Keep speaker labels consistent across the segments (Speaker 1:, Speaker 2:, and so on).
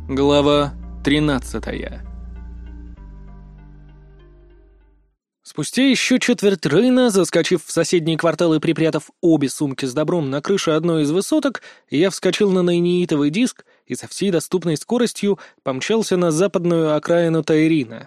Speaker 1: Глава 13. Спустя еще четверть Рейна, заскочив в соседний квартал и припрятав обе сумки с добром на крыше одной из высоток, я вскочил на нейнитовый диск и со всей доступной скоростью помчался на западную окраину Таирина.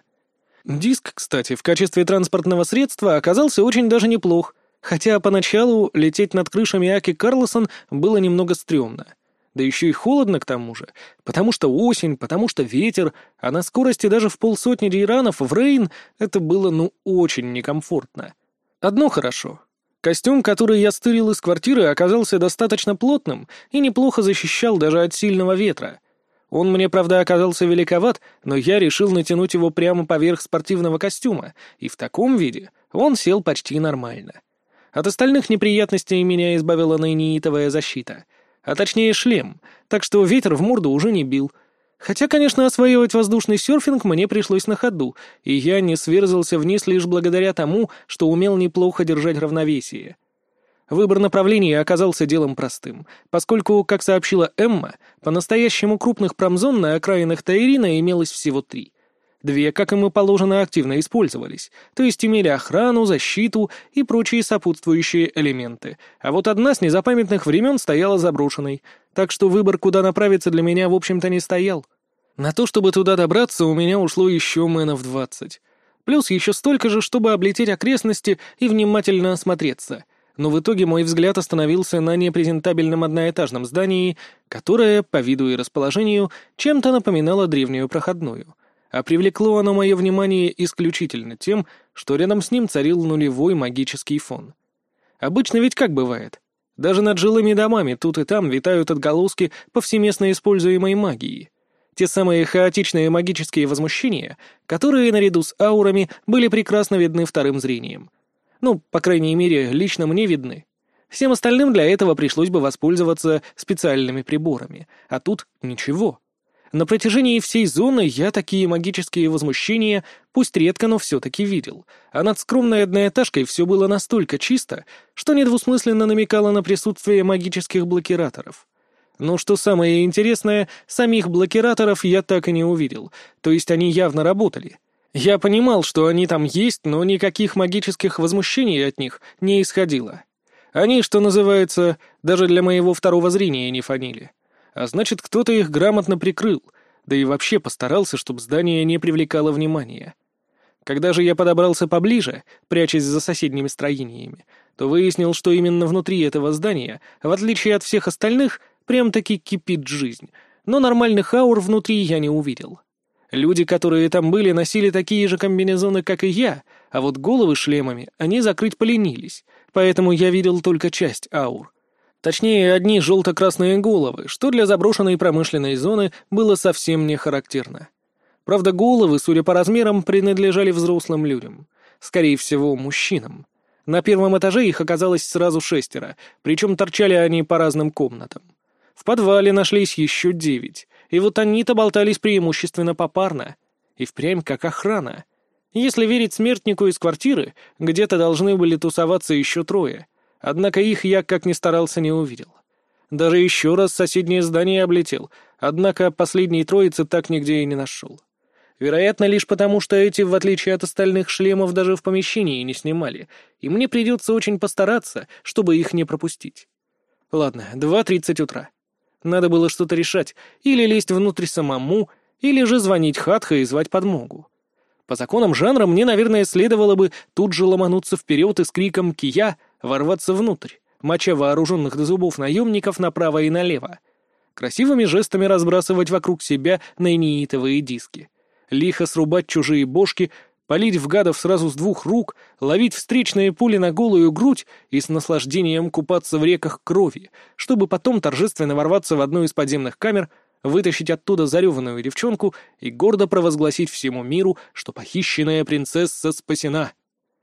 Speaker 1: Диск, кстати, в качестве транспортного средства оказался очень даже неплох, хотя поначалу лететь над крышами Аки Карлосон было немного стрёмно. Да еще и холодно к тому же, потому что осень, потому что ветер, а на скорости даже в 50 дейранов в Рейн это было очень некомфортно. Одно хорошо. Костюм, который я стырил из квартиры, оказался достаточно плотным и неплохо защищал даже от сильного ветра. Он мне, правда, оказался великоват, но я решил натянуть его прямо поверх спортивного костюма, и в таком виде он сел почти нормально. От остальных неприятностей меня избавила нейнитовая защита — а точнее шлем, так что ветер в морду уже не бил. Хотя, конечно, осваивать воздушный серфинг мне пришлось на ходу, и я не сверзался вниз лишь благодаря тому, что умел неплохо держать равновесие. Выбор направления оказался делом простым, поскольку, как сообщила Эмма, по-настоящему крупных промзон на окраинах Таирина имелось всего 3. 2, как им и положено, активно использовались, то есть имели охрану, защиту и прочие сопутствующие элементы, а вот одна с незапамятных времен стояла заброшенной, так что выбор, куда направиться, для меня, в общем-то, не стоял. На то, чтобы туда добраться, у меня ушло еще мэнов 20. Плюс еще столько же, чтобы облететь окрестности и внимательно осмотреться. Но в итоге мой взгляд остановился на непрезентабельном одноэтажном здании, которое, по виду и расположению, чем-то напоминало древнюю проходную. А привлекло оно мое внимание исключительно тем, что рядом с ним царил нулевой магический фон. Обычно ведь как бывает? Даже над жилыми домами тут и там витают отголоски повсеместно используемой магии. Те самые хаотичные магические возмущения, которые наряду с аурами были прекрасно видны вторым зрением. По крайней мере, лично мне видны. Всем остальным для этого пришлось бы воспользоваться специальными приборами, а тут ничего. На протяжении всей зоны я такие магические возмущения, пусть редко, но все-таки видел, а над скромной одноэтажкой все было настолько чисто, что недвусмысленно намекало на присутствие магических блокираторов. Но что самое интересное, самих блокираторов я так и не увидел, то есть они явно работали. Я понимал, что они там есть, но никаких магических возмущений от них не исходило. Они, что называется, даже для моего второго зрения не фонили. А значит, кто-то их грамотно прикрыл, да и вообще постарался, чтобы здание не привлекало внимания. Когда же я подобрался поближе, прячась за соседними строениями, то выяснил, что именно внутри этого здания, в отличие от всех остальных, прям-таки кипит жизнь, но нормальных аур внутри я не увидел. Люди, которые там были, носили такие же комбинезоны, как и я, а вот головы шлемами они закрыть поленились, поэтому я видел только часть аур. Точнее, одни желто-красные головы, что для заброшенной промышленной зоны было совсем не характерно. Правда, головы, судя по размерам, принадлежали взрослым людям. Скорее всего, мужчинам. На первом этаже их оказалось сразу 6, причем торчали они по разным комнатам. В подвале нашлись еще 9, и вот они-то болтались преимущественно попарно. И впрямь как охрана. Если верить смертнику из квартиры, где-то должны были тусоваться еще 3. Однако их я, как ни старался, не увидел. Даже еще раз соседнее здание облетел, однако последней троицы так нигде и не нашел. Вероятно, лишь потому, что эти, в отличие от остальных шлемов, даже в помещении не снимали, и мне придется очень постараться, чтобы их не пропустить. Ладно, 2:30 утра. Надо было что-то решать, или лезть внутрь самому, или же звонить Хатха и звать подмогу. По законам жанра мне, наверное, следовало бы тут же ломануться вперед и с криком «Кия!» ворваться внутрь, моча вооруженных до зубов наемников направо и налево. Красивыми жестами разбрасывать вокруг себя нейнитовые диски. Лихо срубать чужие бошки, палить в гадов сразу с 2 рук, ловить встречные пули на голую грудь и с наслаждением купаться в реках крови, чтобы потом торжественно ворваться в одну из подземных камер, вытащить оттуда зареванную девчонку и гордо провозгласить всему миру, что похищенная принцесса спасена.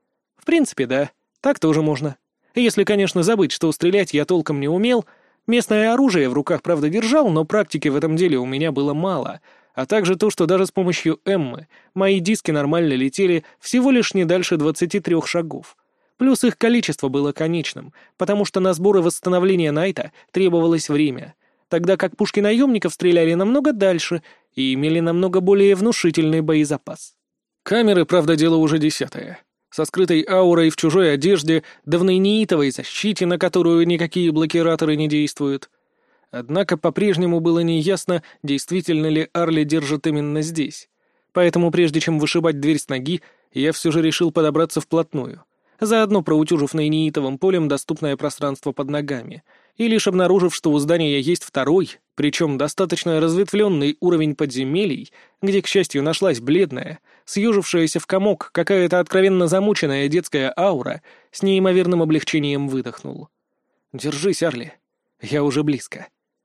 Speaker 1: В принципе, да, так тоже можно. Если, конечно, забыть, что стрелять я толком не умел. Местное оружие в руках, правда, держал, но практики в этом деле у меня было мало. А также то, что даже с помощью Эммы мои диски нормально летели всего лишь не дальше 23 шагов. Плюс их количество было конечным, потому что на сбор и восстановление Найта требовалось время, тогда как пушки наемников стреляли намного дальше, и имели намного более внушительный боезапас. Камеры, правда, дело уже 10-е. Со скрытой аурой в чужой одежде, да в нейнитовой защите, на которую никакие блокираторы не действуют. Однако по-прежнему было неясно, действительно ли Арли держит именно здесь. Поэтому прежде чем вышибать дверь с ноги, я все же решил подобраться вплотную, заодно проутюжив нейнитовым полем доступное пространство под ногами, и лишь обнаружив, что у здания есть второй, причем достаточно разветвленный уровень подземелий, где, к счастью, нашлась бледная, съежившаяся в комок какая-то откровенно замученная детская аура, с неимоверным облегчением выдохнул. «Держись, Арли, я уже близко».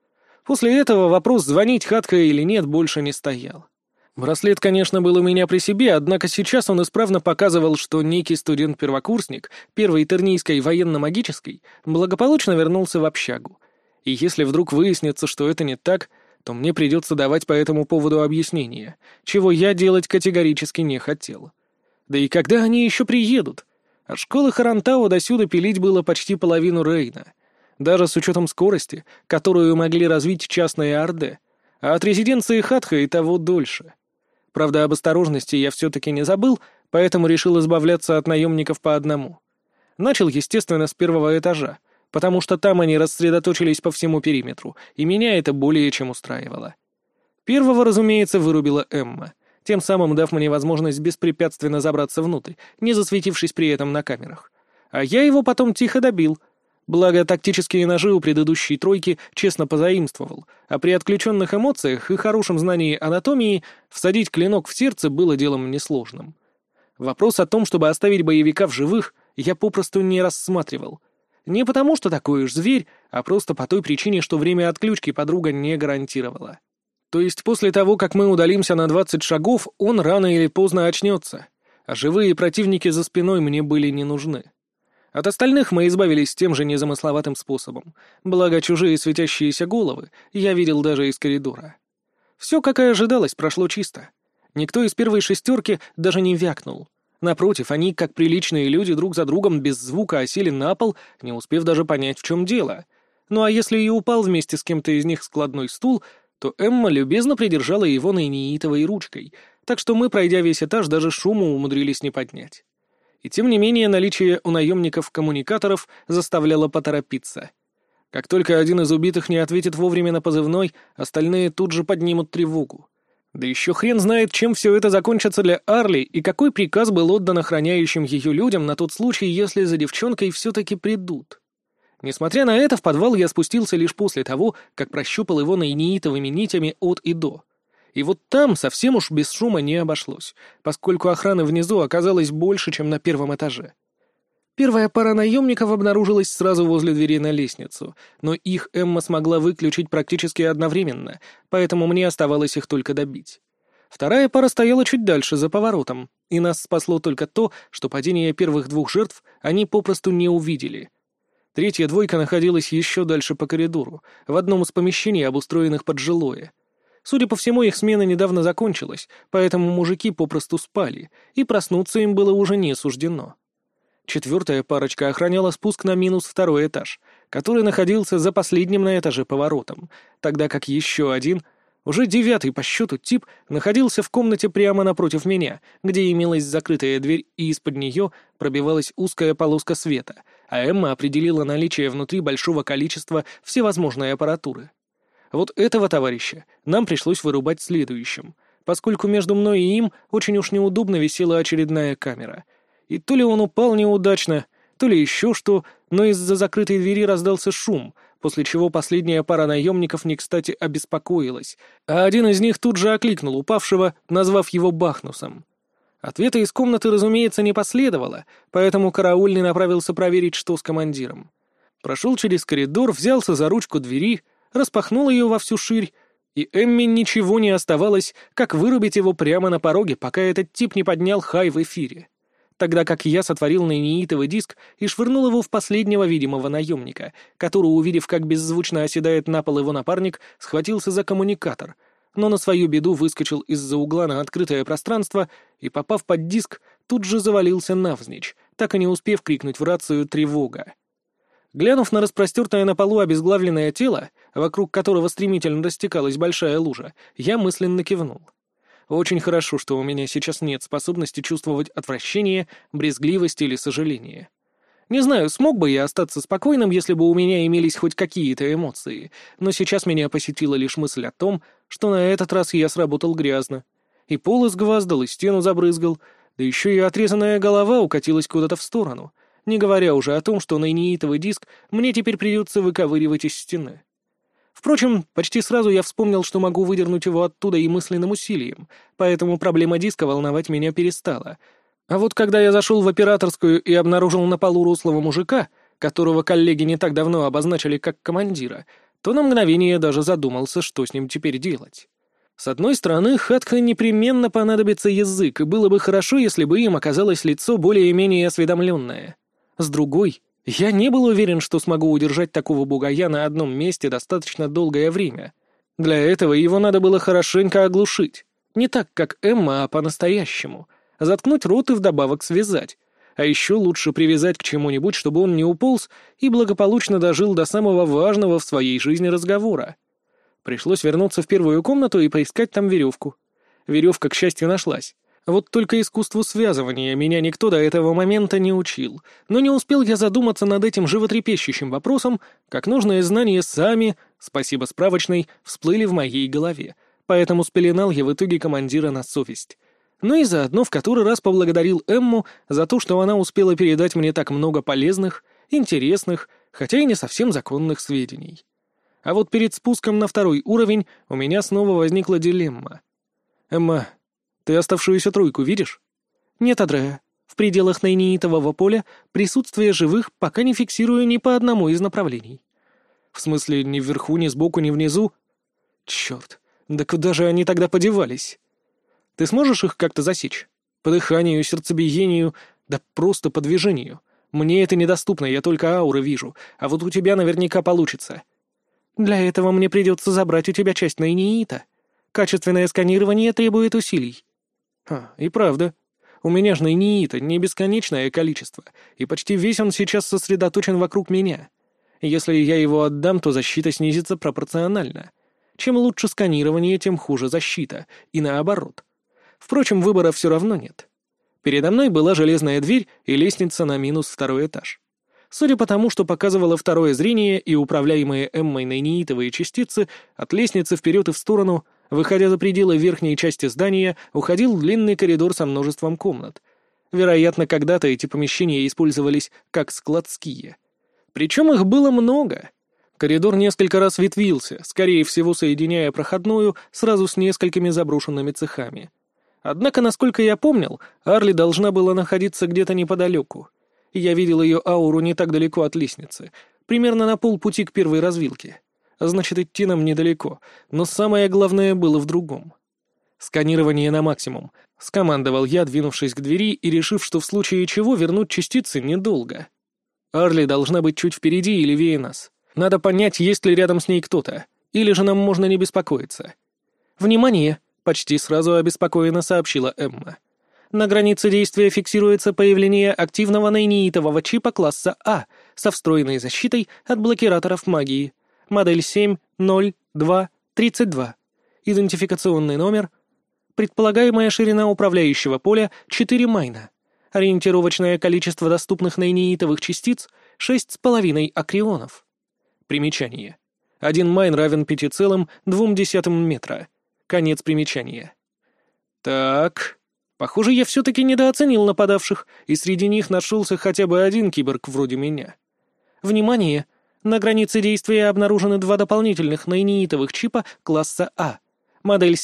Speaker 1: После этого вопрос, звонить Хатка или нет, больше не стоял. Браслет, конечно, был у меня при себе, однако сейчас он исправно показывал, что некий студент-первокурсник первой Тернийской военно-магической благополучно вернулся в общагу. И если вдруг выяснится, что это не так, то мне придется давать по этому поводу объяснение, чего я делать категорически не хотел. Да и когда они еще приедут? От школы Харантау до сюда пилить было почти половину Рейна, даже с учетом скорости, которую могли развить частные Орды, а от резиденции Хатха и того дольше. Правда, об осторожности я все-таки не забыл, поэтому решил избавляться от наемников по одному. Начал, естественно, с первого этажа, потому что там они рассредоточились по всему периметру, и меня это более чем устраивало. Первого, разумеется, вырубила Эмма, тем самым дав мне возможность беспрепятственно забраться внутрь, не засветившись при этом на камерах. А я его потом тихо добил. Благо, тактические ножи у предыдущей тройки честно позаимствовал, а при отключенных эмоциях и хорошем знании анатомии всадить клинок в сердце было делом несложным. Вопрос о том, чтобы оставить боевика в живых, я попросту не рассматривал. Не потому, что такой уж зверь, а просто по той причине, что время отключки подруга не гарантировала. То есть после того, как мы удалимся на 20 шагов, он рано или поздно очнется, а живые противники за спиной мне были не нужны. От остальных мы избавились тем же незамысловатым способом, благо чужие светящиеся головы я видел даже из коридора. Все, как и ожидалось, прошло чисто. Никто из первой шестерки даже не вякнул. Напротив, они, как приличные люди, друг за другом без звука осели на пол, не успев даже понять, в чем дело. Ну а если и упал вместе с кем-то из них складной стул, то Эмма любезно придержала его нейнитовой ручкой, так что мы, пройдя весь этаж, даже шуму умудрились не поднять. И тем не менее наличие у наемников коммуникаторов заставляло поторопиться. Как только один из убитых не ответит вовремя на позывной, остальные тут же поднимут тревогу. Да еще хрен знает, чем все это закончится для Арли и какой приказ был отдан охраняющим ее людям на тот случай, если за девчонкой все-таки придут. Несмотря на это, в подвал я спустился лишь после того, как прощупал его нейнитовыми нитями от и до. И вот там совсем уж без шума не обошлось, поскольку охраны внизу оказалось больше, чем на первом этаже. Первая пара наемников обнаружилась сразу возле двери на лестницу, но их Эмма смогла выключить практически одновременно, поэтому мне оставалось их только добить. Вторая пара стояла чуть дальше, за поворотом, и нас спасло только то, что падение первых двух жертв они попросту не увидели. Третья двойка находилась еще дальше по коридору, в одном из помещений, обустроенных под жилое. Судя по всему, их смена недавно закончилась, поэтому мужики попросту спали, и проснуться им было уже не суждено. Четвертая парочка охраняла спуск на минус второй этаж, который находился за последним на этаже поворотом, тогда как еще один, уже 9-й по счету тип, находился в комнате прямо напротив меня, где имелась закрытая дверь, и из-под нее пробивалась узкая полоска света, а Эмма определила наличие внутри большого количества всевозможной аппаратуры. Вот этого товарища нам пришлось вырубать следующим, поскольку между мной и им очень уж неудобно висела очередная камера. И то ли он упал неудачно, то ли еще что, но из-за закрытой двери раздался шум, после чего последняя пара наемников не кстати обеспокоилась, а один из них тут же окликнул упавшего, назвав его Бахнусом. Ответа из комнаты, разумеется, не последовало, поэтому караульный направился проверить, что с командиром. Прошел через коридор, взялся за ручку двери, распахнул ее во всю ширь, и Эмме ничего не оставалось, как вырубить его прямо на пороге, пока этот тип не поднял хай в эфире. Тогда как я сотворил нейнитовый диск и швырнул его в последнего видимого наемника, который, увидев, как беззвучно оседает на пол его напарник, схватился за коммуникатор, но на свою беду выскочил из-за угла на открытое пространство и, попав под диск, тут же завалился навзничь, так и не успев крикнуть в рацию «Тревога!». Глянув на распростертое на полу обезглавленное тело, вокруг которого стремительно растекалась большая лужа, я мысленно кивнул. Очень хорошо, что у меня сейчас нет способности чувствовать отвращение, брезгливость или сожаление. Не знаю, смог бы я остаться спокойным, если бы у меня имелись хоть какие-то эмоции, но сейчас меня посетила лишь мысль о том, что на этот раз я сработал грязно. И пол изгваздал, и стену забрызгал, да еще и отрезанная голова укатилась куда-то в сторону, не говоря уже о том, что нейнитовый диск мне теперь придется выковыривать из стены. Впрочем, почти сразу я вспомнил, что могу выдернуть его оттуда и мысленным усилием, поэтому проблема диска волновать меня перестала. А вот когда я зашел в операторскую и обнаружил на полу рослого мужика, которого коллеги не так давно обозначили как командира, то на мгновение даже задумался, что с ним теперь делать. С одной стороны, Хатха непременно понадобится язык, и было бы хорошо, если бы им оказалось лицо более-менее осведомленное. С другой, я не был уверен, что смогу удержать такого бугая на одном месте достаточно долгое время. Для этого его надо было хорошенько оглушить. Не так, как Эмма, а по-настоящему. Заткнуть рот и вдобавок связать. А еще лучше привязать к чему-нибудь, чтобы он не уполз и благополучно дожил до самого важного в своей жизни разговора. Пришлось вернуться в первую комнату и поискать там веревку. Веревка, к счастью, нашлась. Вот только искусству связывания меня никто до этого момента не учил, но не успел я задуматься над этим животрепещущим вопросом, как нужные знания сами, спасибо справочной, всплыли в моей голове, поэтому спеленал я в итоге командира на совесть. Ну и заодно в который раз поблагодарил Эмму за то, что она успела передать мне так много полезных, интересных, хотя и не совсем законных сведений. А вот перед спуском на второй уровень у меня снова возникла дилемма. «Эмма, ты оставшуюся тройку видишь?» «Нет, Адреа. В пределах нейнитового поля присутствие живых пока не фиксирую ни по одному из направлений». «В смысле, ни вверху, ни сбоку, ни внизу?» «Черт, да куда же они тогда подевались?» «Ты сможешь их как-то засечь? По дыханию, сердцебиению, да просто по движению. Мне это недоступно, я только ауры вижу, а вот у тебя наверняка получится». «Для этого мне придется забрать у тебя часть нейниита. Качественное сканирование требует усилий». И правда. У меня же нейниита не бесконечное количество, и почти весь он сейчас сосредоточен вокруг меня. Если я его отдам, то защита снизится пропорционально. Чем лучше сканирование, тем хуже защита, и наоборот. Впрочем, выбора все равно нет. Передо мной была железная дверь и лестница на минус второй этаж. Судя по тому, что показывало второе зрение и управляемые Эммой нейнитовые частицы, от лестницы вперед и в сторону, выходя за пределы верхней части здания, уходил длинный коридор со множеством комнат. Вероятно, когда-то эти помещения использовались как складские. Причем их было много. Коридор несколько раз ветвился, скорее всего, соединяя проходную сразу с несколькими заброшенными цехами. Однако, насколько я помнил, Арли должна была находиться где-то неподалеку. Я видел ее ауру не так далеко от лестницы, примерно на полпути к первой развилке. Значит, идти нам недалеко, но самое главное было в другом. «Сканирование на максимум», — скомандовал я, двинувшись к двери и решив, что в случае чего вернуть частицы недолго. Арли должна быть чуть впереди и левее нас. Надо понять, есть ли рядом с ней кто-то, или же нам можно не беспокоиться. «Внимание!» — почти сразу обеспокоенно сообщила Эмма. На границе действия фиксируется появление активного нейнитового чипа класса А со встроенной защитой от блокираторов магии. Модель 70232. Идентификационный номер. Предполагаемая ширина управляющего поля 4 майна. Ориентировочное количество доступных нейнитовых частиц 6,5 акрионов. Примечание. 1 майн равен 5,2 метра. Конец примечания. Так... Похоже, я все-таки недооценил нападавших, и среди них нашелся хотя бы один киборг вроде меня. Внимание! На границе действия обнаружены 2 дополнительных нейнитовых чипа класса А. Модель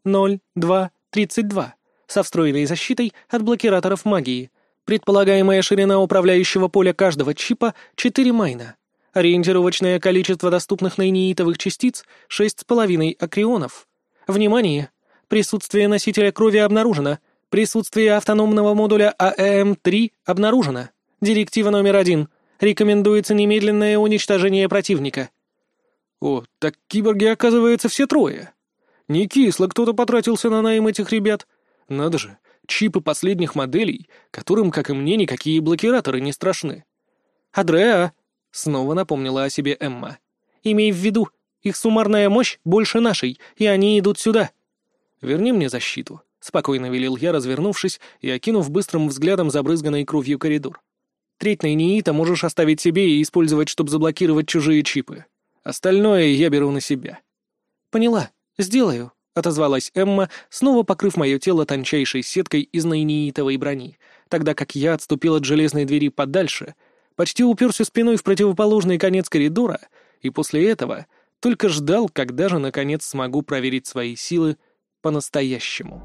Speaker 1: 70232 со встроенной защитой от блокираторов магии. Предполагаемая ширина управляющего поля каждого чипа 4 майна. Ориентировочное количество доступных нейнитовых частиц 6,5 акрионов. Внимание! Присутствие носителя крови обнаружено. Присутствие автономного модуля АЭМ-3 обнаружено. Директива номер 1. Рекомендуется немедленное уничтожение противника. О, так киборги, оказывается, все трое. Не кисло кто-то потратился на найм этих ребят. Надо же, чипы последних моделей, которым, как и мне, никакие блокираторы не страшны. Адреа, — снова напомнила о себе Эмма. «Имей в виду, их суммарная мощь больше нашей, и они идут сюда». «Верни мне защиту», — спокойно велел я, развернувшись и окинув быстрым взглядом забрызганный кровью коридор. «Треть нейниита можешь оставить себе и использовать, чтобы заблокировать чужие чипы. Остальное я беру на себя». «Поняла. Сделаю», — отозвалась Эмма, снова покрыв мое тело тончайшей сеткой из нейниитовой брони, тогда как я отступил от железной двери подальше, почти уперся спиной в противоположный конец коридора и после этого только ждал, когда же, наконец, смогу проверить свои силы по-настоящему.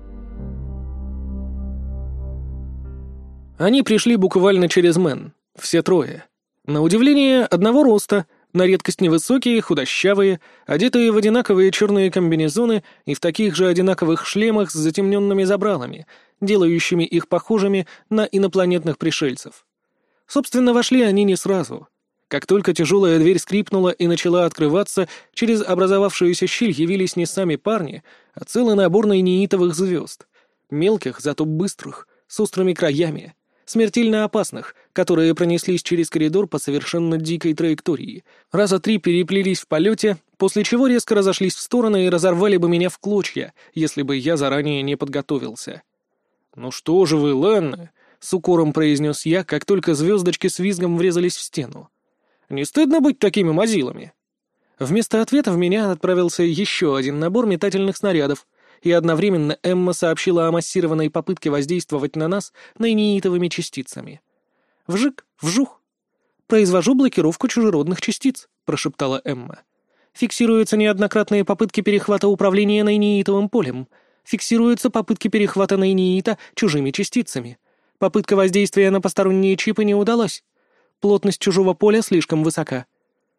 Speaker 1: Они пришли буквально через Мэн, все трое. На удивление, одного роста, на редкость невысокие, худощавые, одетые в одинаковые черные комбинезоны и в таких же одинаковых шлемах с затемненными забралами, делающими их похожими на инопланетных пришельцев. Собственно, вошли они не сразу. Как только тяжелая дверь скрипнула и начала открываться, через образовавшуюся щель явились не сами парни, а целый набор нейниитовых звезд. Мелких, зато быстрых, с острыми краями, смертельно опасных, которые пронеслись через коридор по совершенно дикой траектории. Раза 3 переплелись в полете, после чего резко разошлись в стороны и разорвали бы меня в клочья, если бы я заранее не подготовился. «Ну что же вы, Ленна?» — с укором произнес я, как только звездочки с визгом врезались в стену. «Не стыдно быть такими мазилами?» Вместо ответа в меня отправился еще один набор метательных снарядов, и одновременно Эмма сообщила о массированной попытке воздействовать на нас нейниитовыми частицами. «Вжик, вжух!» «Произвожу блокировку чужеродных частиц», — прошептала Эмма. «Фиксируются неоднократные попытки перехвата управления нейниитовым полем. Фиксируются попытки перехвата нейниита чужими частицами. Попытка воздействия на посторонние чипы не удалась. Плотность чужого поля слишком высока».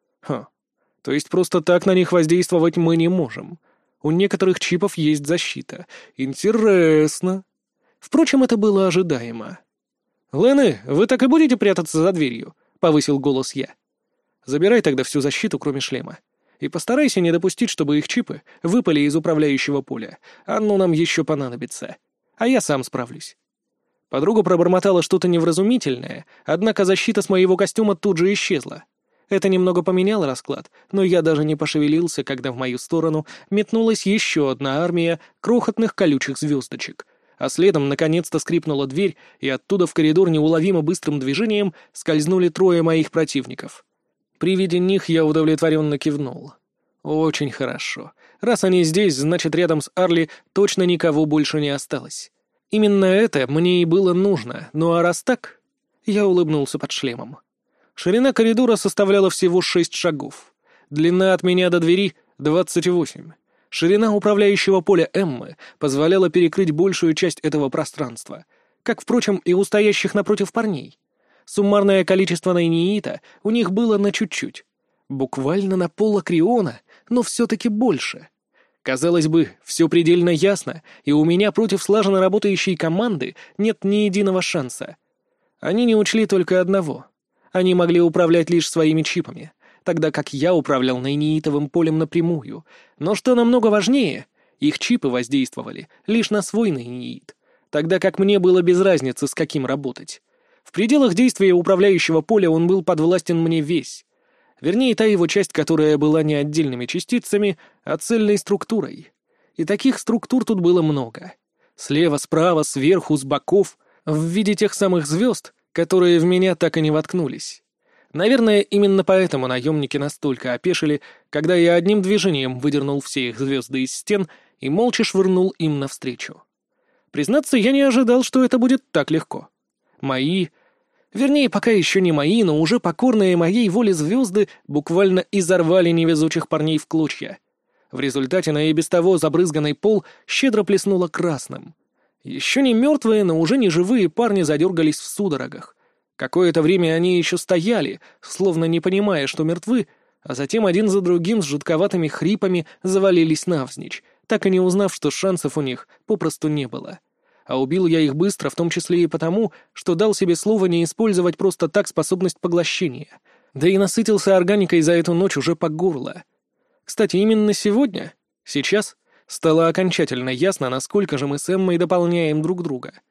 Speaker 1: То есть просто так на них воздействовать мы не можем. У некоторых чипов есть защита. Интересно. Впрочем, это было ожидаемо. «Лены, вы так и будете прятаться за дверью?» — повысил голос я. «Забирай тогда всю защиту, кроме шлема. И постарайся не допустить, чтобы их чипы выпали из управляющего поля. Оно нам еще понадобится. А я сам справлюсь». Подруга пробормотала что-то невразумительное, однако защита с моего костюма тут же исчезла. Это немного поменяло расклад, но я даже не пошевелился, когда в мою сторону метнулась еще одна армия крохотных колючих звездочек, а следом наконец-то скрипнула дверь, и оттуда в коридор неуловимо быстрым движением скользнули трое моих противников. При виде них я удовлетворенно кивнул. Очень хорошо. Раз они здесь, значит, рядом с Арли точно никого больше не осталось. Именно это мне и было нужно, ну а раз так... Я улыбнулся под шлемом. Ширина коридора составляла всего 6 шагов. Длина от меня до двери — 28. Ширина управляющего поля Эммы позволяла перекрыть большую часть этого пространства, как, впрочем, и у стоящих напротив парней. Суммарное количество нейниита у них было на чуть-чуть. Буквально на пол Акриона, но все-таки больше. Казалось бы, все предельно ясно, и у меня против слаженно работающей команды нет ни единого шанса. Они не учли только одного. Они могли управлять лишь своими чипами, тогда как я управлял нейниитовым полем напрямую. Но что намного важнее, их чипы воздействовали лишь на свой нейниит, тогда как мне было без разницы, с каким работать. В пределах действия управляющего поля он был подвластен мне весь. Вернее, та его часть, которая была не отдельными частицами, а цельной структурой. И таких структур тут было много. Слева, справа, сверху, с боков, в виде тех самых звезд, которые в меня так и не воткнулись. Наверное, именно поэтому наемники настолько опешили, когда я одним движением выдернул все их звезды из стен и молча швырнул им навстречу. Признаться, я не ожидал, что это будет так легко. Мои... Вернее, пока еще не мои, но уже покорные моей воле звезды буквально изорвали невезучих парней в клочья. В результате на и без того забрызганный пол щедро плеснуло красным. Еще не мертвые, но уже не живые парни задергались в судорогах. Какое-то время они еще стояли, словно не понимая, что мертвы, а затем один за другим с жутковатыми хрипами завалились навзничь, так и не узнав, что шансов у них попросту не было. А убил я их быстро, в том числе и потому, что дал себе слово не использовать просто так способность поглощения. Да и насытился органикой за эту ночь уже по горло. Кстати, именно сегодня, сейчас, стало окончательно ясно, насколько же мы с Эммой дополняем друг друга.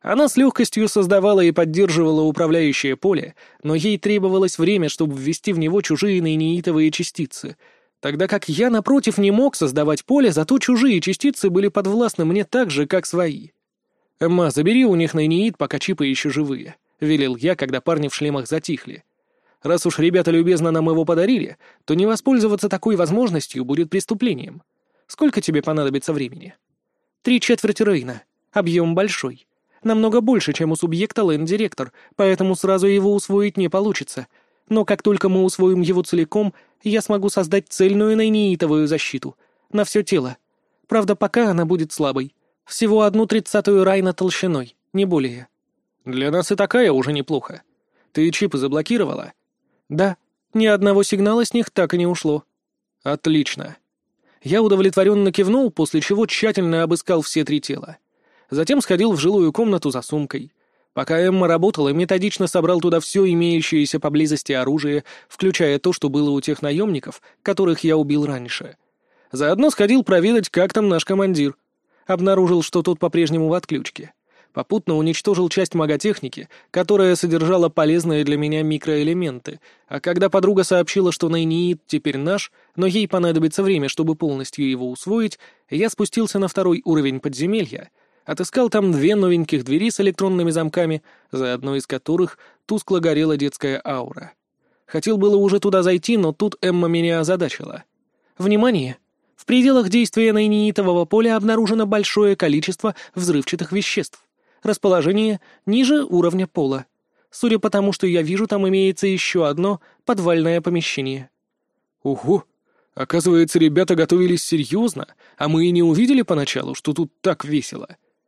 Speaker 1: Она с легкостью создавала и поддерживала управляющее поле, но ей требовалось время, чтобы ввести в него чужие нейнеитовые частицы, тогда как я, напротив, не мог создавать поле, зато чужие частицы были подвластны мне так же, как свои. «Эмма, забери у них нейнеит, пока чипы еще живые», — велел я, когда парни в шлемах затихли. «Раз уж ребята любезно нам его подарили, то не воспользоваться такой возможностью будет преступлением. Сколько тебе понадобится времени?» 3/4 Рейна. Объем большой. Намного больше, чем у субъекта Лэнд-директор, поэтому сразу его усвоить не получится. Но как только мы усвоим его целиком, я смогу создать цельную нейнеитовую защиту. На все тело. Правда, пока она будет слабой. Всего 1/30 Райна толщиной, не более. Для нас и такая уже неплохо. Ты чипы заблокировала? Да. Ни одного сигнала с них так и не ушло. Отлично. Я удовлетворенно кивнул, после чего тщательно обыскал все 3 тела. Затем сходил в жилую комнату за сумкой. Пока Эмма работала, методично собрал туда все имеющееся поблизости оружие, включая то, что было у тех наемников, которых я убил раньше. Заодно сходил проведать, как там наш командир. Обнаружил, что тот по-прежнему в отключке. Попутно уничтожил часть маготехники, которая содержала полезные для меня микроэлементы, а когда подруга сообщила, что нейнеит теперь наш, но ей понадобится время, чтобы полностью его усвоить, я спустился на 2-й уровень подземелья, отыскал там 2 новеньких двери с электронными замками, за одной из которых тускло горела детская аура. Хотел было уже туда зайти, но тут Эмма меня озадачила. «Внимание! В пределах действия нейнеитового поля обнаружено большое количество взрывчатых веществ. Расположение ниже уровня пола. Судя по тому, что я вижу, там имеется еще одно подвальное помещение». «Ого! Оказывается, ребята готовились серьезно, а мы и не увидели поначалу, что тут так весело.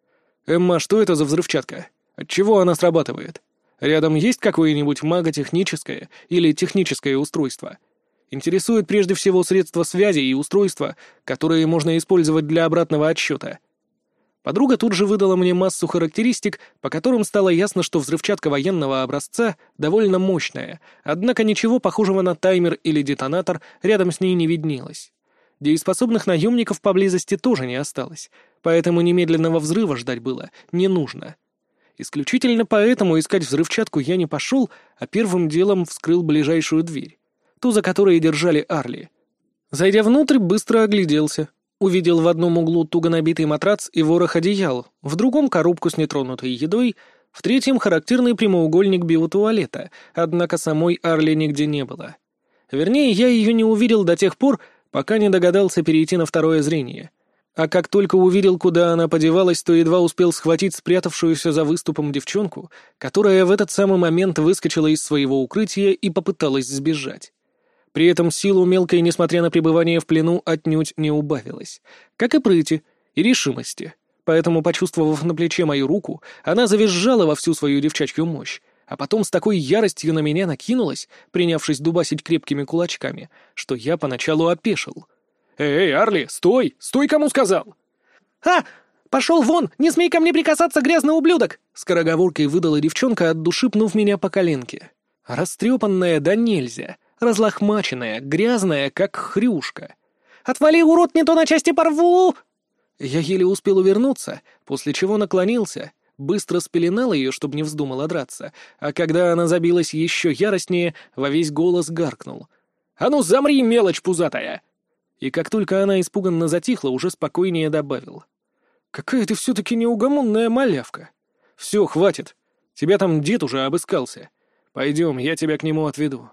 Speaker 1: Эмма, что это за взрывчатка? Отчего она срабатывает? Рядом есть какое-нибудь маготехническое или техническое устройство? Интересует прежде всего средства связи и устройства, которые можно использовать для обратного отсчета». Подруга тут же выдала мне массу характеристик, по которым стало ясно, что взрывчатка военного образца довольно мощная, однако ничего похожего на таймер или детонатор рядом с ней не виднелось. Дееспособных наемников поблизости тоже не осталось, поэтому немедленного взрыва ждать было не нужно. Исключительно поэтому искать взрывчатку я не пошел, а первым делом вскрыл ближайшую дверь, ту, за которой держали Арли. Зайдя внутрь, быстро огляделся. Увидел в одном углу туго набитый матрац и ворох одеял, в другом — коробку с нетронутой едой, в третьем — характерный прямоугольник биотуалета, однако самой Арли нигде не было. Вернее, я ее не увидел до тех пор, пока не догадался перейти на второе зрение. А как только увидел, куда она подевалась, то едва успел схватить спрятавшуюся за выступом девчонку, которая в этот самый момент выскочила из своего укрытия и попыталась сбежать. При этом силу мелкой, несмотря на пребывание в плену, отнюдь не убавилась. Как и прыти, и решимости. Поэтому, почувствовав на плече мою руку, она завизжала во всю свою девчачью мощь, а потом с такой яростью на меня накинулась, принявшись дубасить крепкими кулачками, что я поначалу опешил. «Эй, Арли, стой! Стой, кому сказал!» «А! Пошел вон! Не смей ко мне прикасаться, грязный ублюдок!» Скороговоркой выдала девчонка, от души пнув меня по коленке. Растрепанная да нельзя, разлохмаченная, грязная, как хрюшка. «Отвали, урод, не то на части порву!» Я еле успел увернуться, после чего наклонился, быстро спеленал ее, чтобы не вздумала драться, а когда она забилась еще яростнее, во весь голос гаркнул. «А ну замри, мелочь пузатая!» И как только она испуганно затихла, уже спокойнее добавил. «Какая ты все-таки неугомонная малявка! Все, хватит! Тебя там дед уже обыскался. Пойдем, я тебя к нему отведу».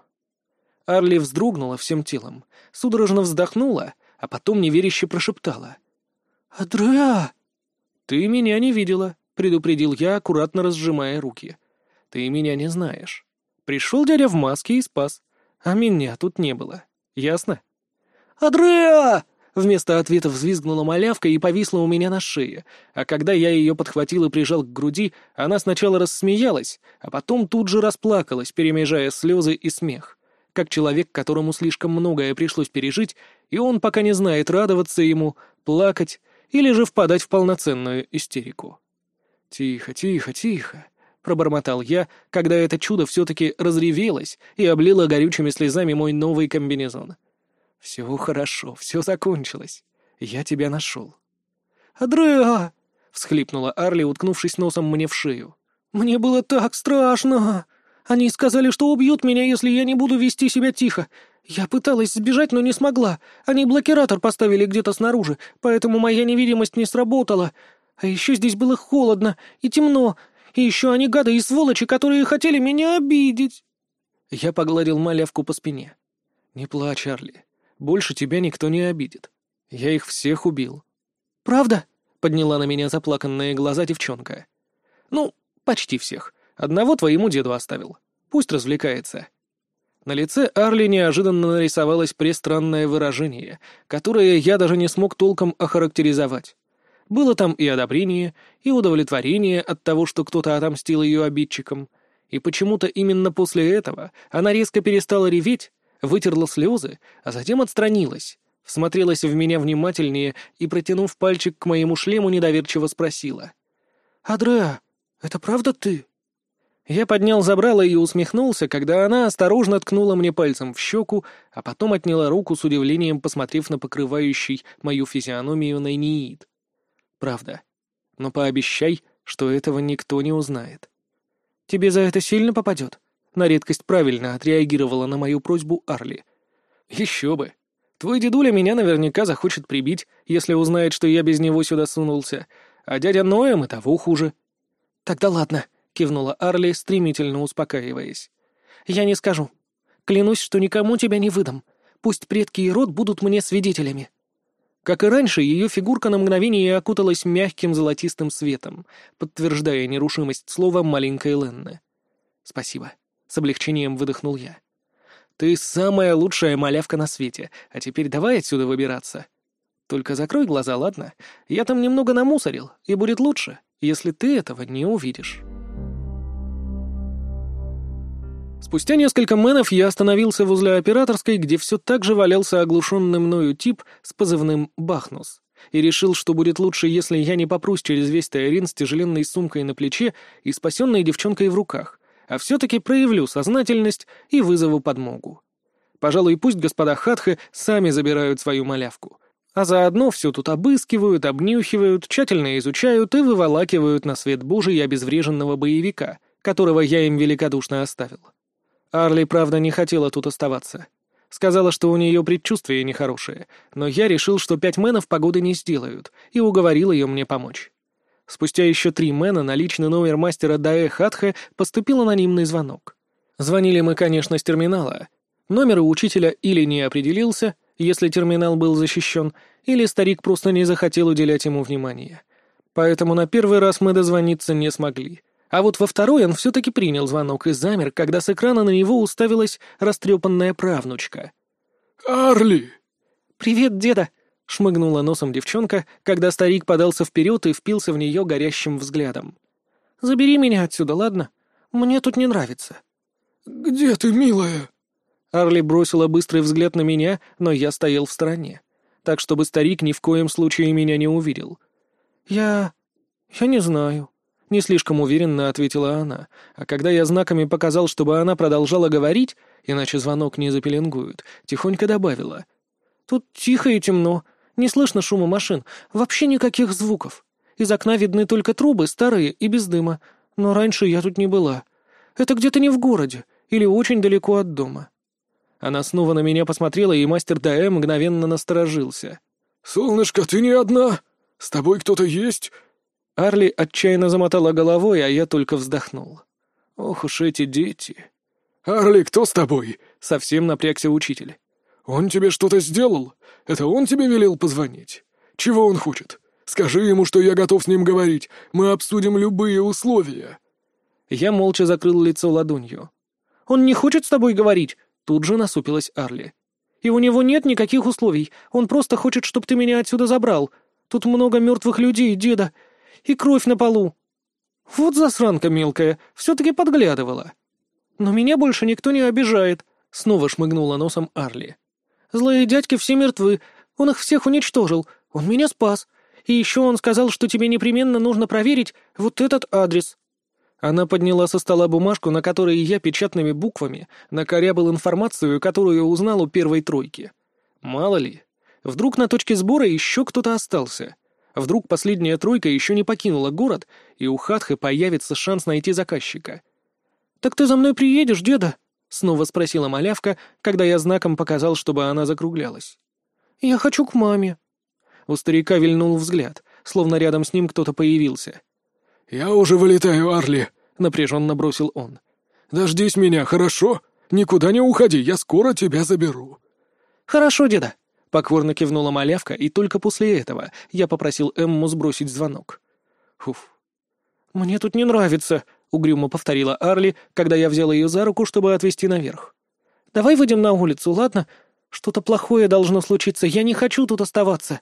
Speaker 1: Арли вздрогнула всем телом, судорожно вздохнула, а потом неверяще прошептала. «Адреа!» «Ты меня не видела», — предупредил я, аккуратно разжимая руки. «Ты меня не знаешь. Пришел дядя в маске и спас, а меня тут не было. Ясно?» «Адреа!» — вместо ответа взвизгнула малявка и повисла у меня на шее, а когда я ее подхватил и прижал к груди, она сначала рассмеялась, а потом тут же расплакалась, перемежая слезы и смех, как человек, которому слишком многое пришлось пережить, и он пока не знает, радоваться ему, плакать или же впадать в полноценную истерику. «Тихо, тихо, тихо», — пробормотал я, когда это чудо все-таки разревелось и облило горючими слезами мой новый комбинезон. «Все хорошо, все закончилось. Я тебя нашел». «Адреа!» — всхлипнула Арли, уткнувшись носом мне в шею. «Мне было так страшно! Они сказали, что убьют меня, если я не буду вести себя тихо. Я пыталась сбежать, но не смогла. Они блокиратор поставили где-то снаружи, поэтому моя невидимость не сработала. А еще здесь было холодно и темно, и еще они гады и сволочи, которые хотели меня обидеть». Я погладил малявку по спине. «Не плачь, Арли. Больше тебя никто не обидит. Я их всех убил». «Правда?» — подняла на меня заплаканные глаза девчонка. «Ну, почти всех. Одного твоему деду оставил. Пусть развлекается». На лице Арли неожиданно нарисовалось престранное выражение, которое я даже не смог толком охарактеризовать. Было там и одобрение, и удовлетворение от того, что кто-то отомстил ее обидчикам. И почему-то именно после этого она резко перестала реветь, вытерла слезы, а затем отстранилась, всмотрелась в меня внимательнее и, протянув пальчик к моему шлему, недоверчиво спросила: «Адреа, это правда ты?» Я поднял забрало и усмехнулся, когда она осторожно ткнула мне пальцем в щеку, а потом отняла руку с удивлением, посмотрев на покрывающий мою физиономию Найниит. «Правда. Но пообещай, что этого никто не узнает». «Тебе за это сильно попадет?» — на редкость правильно отреагировала на мою просьбу Арли. «Еще бы. Твой дедуля меня наверняка захочет прибить, если узнает, что я без него сюда сунулся, а дядя Ноэм и того хуже». «Тогда ладно», — кивнула Арли, стремительно успокаиваясь. «Я не скажу. Клянусь, что никому тебя не выдам. Пусть предки и род будут мне свидетелями». Как и раньше, ее фигурка на мгновение окуталась мягким золотистым светом, подтверждая нерушимость слова маленькой Ленны. «Спасибо», — с облегчением выдохнул я. «Ты самая лучшая малявка на свете, а теперь давай отсюда выбираться. Только закрой глаза, ладно? Я там немного намусорил, и будет лучше, если ты этого не увидишь». Спустя несколько мэнов я остановился возле операторской, где все так же валялся оглушенный мною тип с позывным «Бахнус», и решил, что будет лучше, если я не попрусь через весь Тайрин с тяжеленной сумкой на плече и спасенной девчонкой в руках, а все-таки проявлю сознательность и вызову подмогу. Пожалуй, пусть господа Хатхе сами забирают свою малявку, а заодно все тут обыскивают, обнюхивают, тщательно изучают и выволакивают на свет Божий обезвреженного боевика, которого я им великодушно оставил. Арли, правда, не хотела тут оставаться. Сказала, что у нее предчувствие нехорошее, но я решил, что 5 мэнов погоды не сделают, и уговорил ее мне помочь. Спустя еще 3 мэна на личный номер мастера Даэ Хатхе поступил анонимный звонок. Звонили мы, конечно, с терминала. Номер у учителя или не определился, если терминал был защищен, или старик просто не захотел уделять ему внимания. Поэтому на первый раз мы дозвониться не смогли. А вот во второй он все-таки принял звонок и замер, когда с экрана на него уставилась растрепанная правнучка.
Speaker 2: «Арли!»
Speaker 1: «Привет, деда!» — шмыгнула носом девчонка, когда старик подался вперед и впился в нее горящим взглядом. «Забери меня отсюда, ладно? Мне тут не нравится».
Speaker 2: «Где ты, милая?»
Speaker 1: Арли бросила быстрый взгляд на меня, но я стоял в стороне, так чтобы старик ни в коем случае меня не увидел. Я не знаю». Не слишком уверенно ответила она, а когда я знаками показал, чтобы она продолжала говорить, иначе звонок не запеленгуют, тихонько добавила. «Тут тихо и темно, не слышно шума машин, вообще никаких звуков. Из окна видны только трубы, старые и без дыма, но раньше я тут не была. Это где-то не в городе или очень далеко от дома». Она снова на меня посмотрела, и мастер Даэ мгновенно насторожился.
Speaker 2: «Солнышко, ты не одна? С тобой кто-то есть?»
Speaker 1: Арли отчаянно замотала головой, а я только вздохнул. Ох уж эти дети.
Speaker 2: «Арли, кто с тобой?»
Speaker 1: — совсем напрягся учитель.
Speaker 2: «Он тебе что-то сделал? Это он тебе велел позвонить? Чего он хочет? Скажи ему, что я готов с ним говорить. Мы обсудим любые условия».
Speaker 1: Я молча закрыл лицо ладонью. «Он не хочет с тобой говорить?» — тут же насупилась Арли. «И у него нет никаких условий. Он просто хочет, чтобы ты меня отсюда забрал. Тут много мертвых людей, деда. И кровь на полу. Вот засранка мелкая, все-таки подглядывала. Но меня больше никто не обижает», — снова шмыгнула носом Арли. «Злые дядьки все мертвы, он их всех уничтожил, он меня спас. И еще он сказал, что тебе непременно нужно проверить вот этот адрес». Она подняла со стола бумажку, на которой я печатными буквами накорябал информацию, которую узнал у первой тройки. Мало ли, вдруг на точке сбора еще кто-то остался. Вдруг последняя тройка еще не покинула город, и у Хатхи появится шанс найти заказчика. «Так ты за мной приедешь, деда?» — снова спросила малявка, когда я знаком показал, чтобы она закруглялась. «Я хочу к маме». У старика вильнул взгляд, словно рядом с ним кто-то появился.
Speaker 2: «Я уже вылетаю, Арли», —
Speaker 1: напряженно бросил он.
Speaker 2: «Дождись меня, хорошо? Никуда не уходи, я скоро тебя заберу».
Speaker 1: «Хорошо, деда», — покорно кивнула малявка, и только после этого я попросил Эмму сбросить звонок. «Фуф. Мне тут не нравится», — угрюмо повторила Арли, когда я взял ее за руку, чтобы отвезти наверх. «Давай выйдем на улицу, ладно? Что-то плохое должно случиться, я не хочу тут оставаться».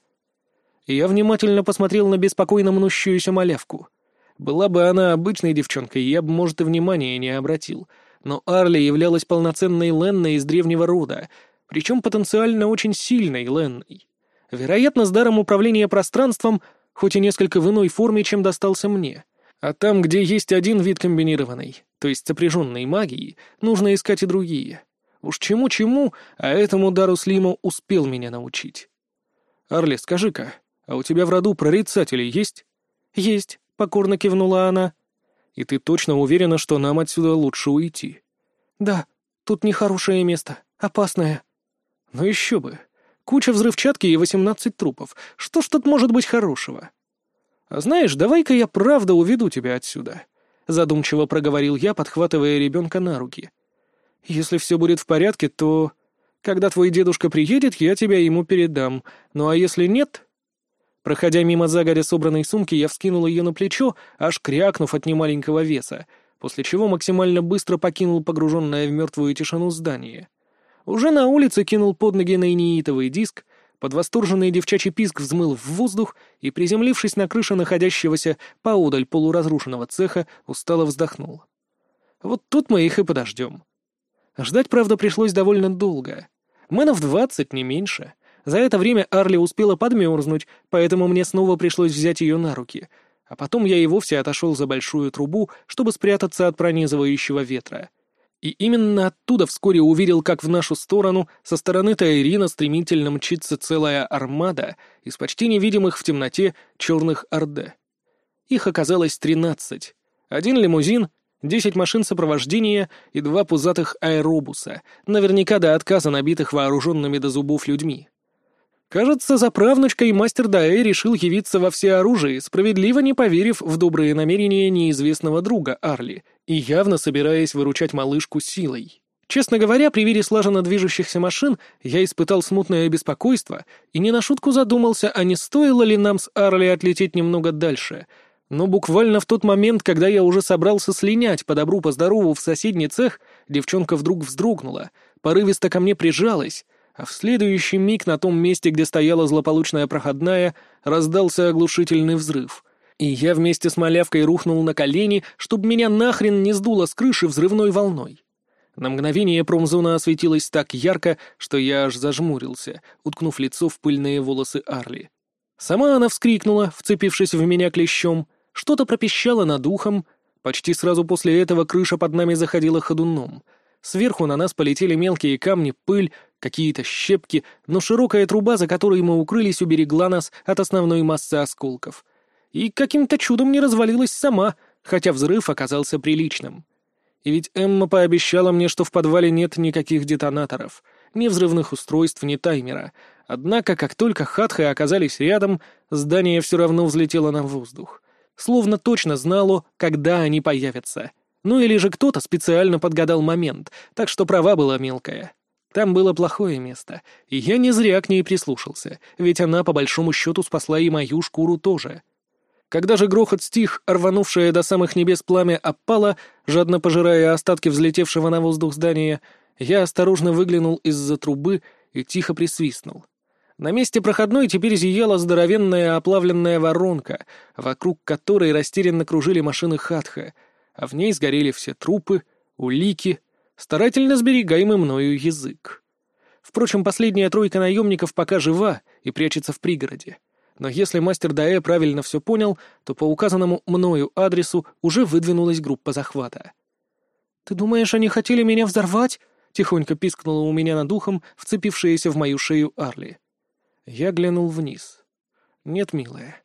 Speaker 1: Я внимательно посмотрел на беспокойно мнущуюся малявку. Была бы она обычной девчонкой, я бы, может, и внимания не обратил. Но Арли являлась полноценной Ленной из древнего рода, причем потенциально очень сильной Ленной. Вероятно, с даром управления пространством, хоть и несколько в иной форме, чем достался мне. А там, где есть один вид комбинированной, то есть сопряженной магией, нужно искать и другие. Уж чему-чему, а этому дару Слиму успел меня научить. «Арли, скажи-ка, а у тебя в роду прорицатели есть?» «Есть», — покорно кивнула она. «И ты точно уверена, что нам отсюда лучше уйти?» «Да, тут нехорошее место, опасное». «Ну еще бы. Куча взрывчатки и 18 трупов. Что ж тут может быть хорошего?» «А знаешь, давай-ка я правда уведу тебя отсюда», — задумчиво проговорил я, подхватывая ребенка на руки. «Если все будет в порядке, то... Когда твой дедушка приедет, я тебя ему передам. Ну а если нет...» Проходя мимо загоря собранной сумки, я вскинул ее на плечо, аж крякнув от немаленького веса, после чего максимально быстро покинул погруженное в мертвую тишину здание. Уже на улице кинул под ноги нейнеитовый диск, под восторженный девчачий писк взмыл в воздух и, приземлившись на крыше находящегося поодаль полуразрушенного цеха, устало вздохнул. Вот тут мы их и подождем. Ждать, правда, пришлось довольно долго. Мэнов 20, не меньше. За это время Арли успела подмерзнуть, поэтому мне снова пришлось взять ее на руки. А потом я и вовсе отошел за большую трубу, чтобы спрятаться от пронизывающего ветра. И именно оттуда вскоре увидел, как в нашу сторону, со стороны Таирина стремительно мчится целая армада из почти невидимых в темноте черных орде. Их оказалось 13. 1 лимузин, 10 машин сопровождения и 2 пузатых аэробуса, наверняка до отказа набитых вооруженными до зубов людьми. Кажется, заправнучкой мастер Даэ решил явиться во всеоружии, справедливо не поверив в добрые намерения неизвестного друга Арли и явно собираясь выручать малышку силой. Честно говоря, при виде слаженно движущихся машин я испытал смутное беспокойство и не на шутку задумался, а не стоило ли нам с Арли отлететь немного дальше. Но буквально в тот момент, когда я уже собрался слинять по добру-поздорову в соседний цех, девчонка вдруг вздрогнула, порывисто ко мне прижалась, а в следующий миг на том месте, где стояла злополучная проходная, раздался оглушительный взрыв. И я вместе с малявкой рухнул на колени, чтобы меня нахрен не сдуло с крыши взрывной волной. На мгновение промзона осветилась так ярко, что я аж зажмурился, уткнув лицо в пыльные волосы Арли. Сама она вскрикнула, вцепившись в меня клещом, что-то пропищало над ухом. Почти сразу после этого крыша под нами заходила ходуном. Сверху на нас полетели мелкие камни, пыль, какие-то щепки, но широкая труба, за которой мы укрылись, уберегла нас от основной массы осколков. И каким-то чудом не развалилась сама, хотя взрыв оказался приличным. И ведь Эмма пообещала мне, что в подвале нет никаких детонаторов, ни взрывных устройств, ни таймера. Однако, как только Хатхи оказались рядом, здание все равно взлетело на воздух. Словно точно знало, когда они появятся. Ну или же кто-то специально подгадал момент, так что права была мелкая. Там было плохое место, и я не зря к ней прислушался, ведь она по большому счету спасла и мою шкуру тоже. Когда же грохот стих, рванувшее до самых небес пламя опало, жадно пожирая остатки взлетевшего на воздух здания, я осторожно выглянул из-за трубы и тихо присвистнул. На месте проходной теперь зияла здоровенная оплавленная воронка, вокруг которой растерянно кружили машины Хатха, а в ней сгорели все трупы, улики, старательно сберегаемый мною язык. Впрочем, последняя тройка наемников пока жива и прячется в пригороде. Но если мастер Даэ правильно все понял, то по указанному мною адресу уже выдвинулась группа захвата. «Ты думаешь, они хотели меня взорвать?» — тихонько пискнула у меня над ухом вцепившаяся в мою шею Арли. Я глянул вниз. «Нет, милая,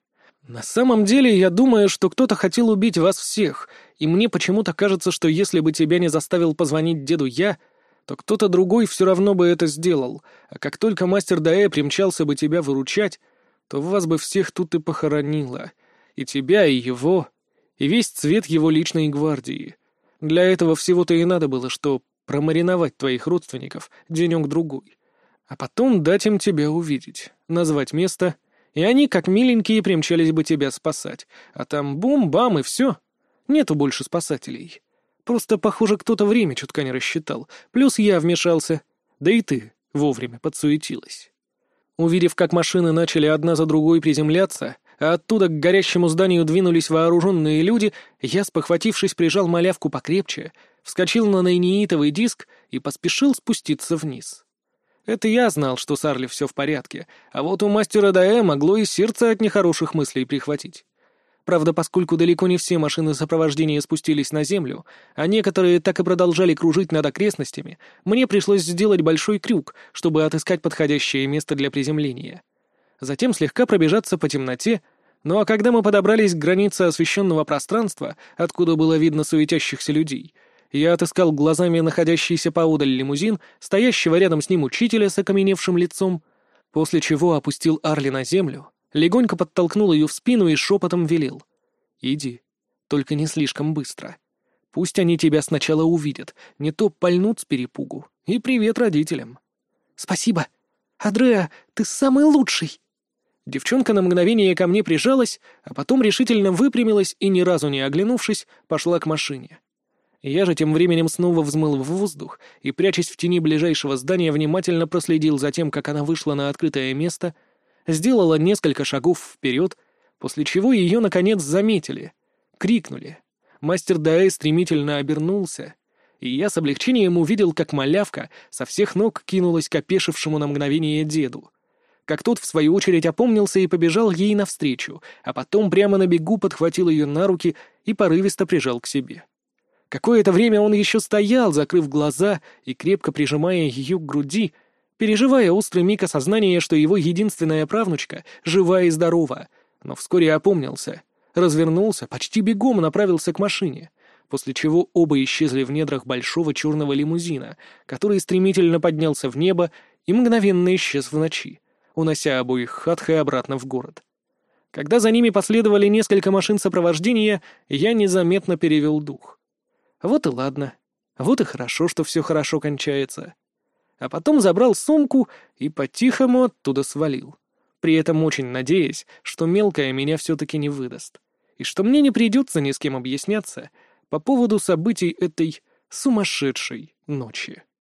Speaker 1: На самом деле, я думаю, что кто-то хотел убить вас всех, и мне почему-то кажется, что если бы тебя не заставил позвонить деду я, то кто-то другой все равно бы это сделал, а как только мастер Даэ примчался бы тебя выручать, то вас бы всех тут и похоронило. И тебя, и его, и весь цвет его личной гвардии. Для этого всего-то и надо было, что промариновать твоих родственников денек-другой, а потом дать им тебя увидеть, назвать место, и они, как миленькие, примчались бы тебя спасать, а там бум-бам и все. Нету больше спасателей. Просто, похоже, кто-то время чутка не рассчитал, плюс я вмешался, да и ты вовремя подсуетилась. Увидев, как машины начали одна за другой приземляться, а оттуда к горящему зданию двинулись вооруженные люди, я, спохватившись, прижал малявку покрепче, вскочил на нейнеитовый диск и поспешил спуститься вниз. Это я знал, что с Арли все в порядке, а вот у мастера Даэ могло и сердце от нехороших мыслей прихватить. Правда, поскольку далеко не все машины сопровождения спустились на землю, а некоторые так и продолжали кружить над окрестностями, мне пришлось сделать большой крюк, чтобы отыскать подходящее место для приземления. Затем слегка пробежаться по темноте, ну а когда мы подобрались к границе освещенного пространства, откуда было видно суетящихся людей, я отыскал глазами находящийся поодаль лимузин, стоящего рядом с ним учителя с окаменевшим лицом, после чего опустил Арли на землю, легонько подтолкнул ее в спину и шепотом велел: «Иди, только не слишком быстро. Пусть они тебя сначала увидят, не то пальнут с перепугу. И привет родителям». «Спасибо. Андреа, ты самый лучший». Девчонка на мгновение ко мне прижалась, а потом решительно выпрямилась и, ни разу не оглянувшись, пошла к машине. Я же тем временем снова взмыл в воздух и, прячась в тени ближайшего здания, внимательно проследил за тем, как она вышла на открытое место, сделала несколько шагов вперед, после чего ее, наконец, заметили, крикнули. Мастер Даэ стремительно обернулся, и я с облегчением увидел, как малявка со всех ног кинулась к опешившему на мгновение деду. Как тот, в свою очередь, опомнился и побежал ей навстречу, а потом прямо на бегу подхватил ее на руки и порывисто прижал к себе. Какое-то время он еще стоял, закрыв глаза и крепко прижимая ее к груди, переживая острый миг осознания, что его единственная правнучка жива и здорова, но вскоре опомнился, развернулся, почти бегом направился к машине, после чего оба исчезли в недрах большого черного лимузина, который стремительно поднялся в небо и мгновенно исчез в ночи, унося обоих хатха обратно в город. Когда за ними последовали несколько машин сопровождения, я незаметно перевел дух. Вот и ладно. Вот и хорошо, что все хорошо кончается. А потом забрал сумку и по-тихому оттуда свалил, при этом очень надеясь, что мелкая меня все-таки не выдаст, и что мне не придется ни с кем объясняться по поводу событий этой сумасшедшей ночи.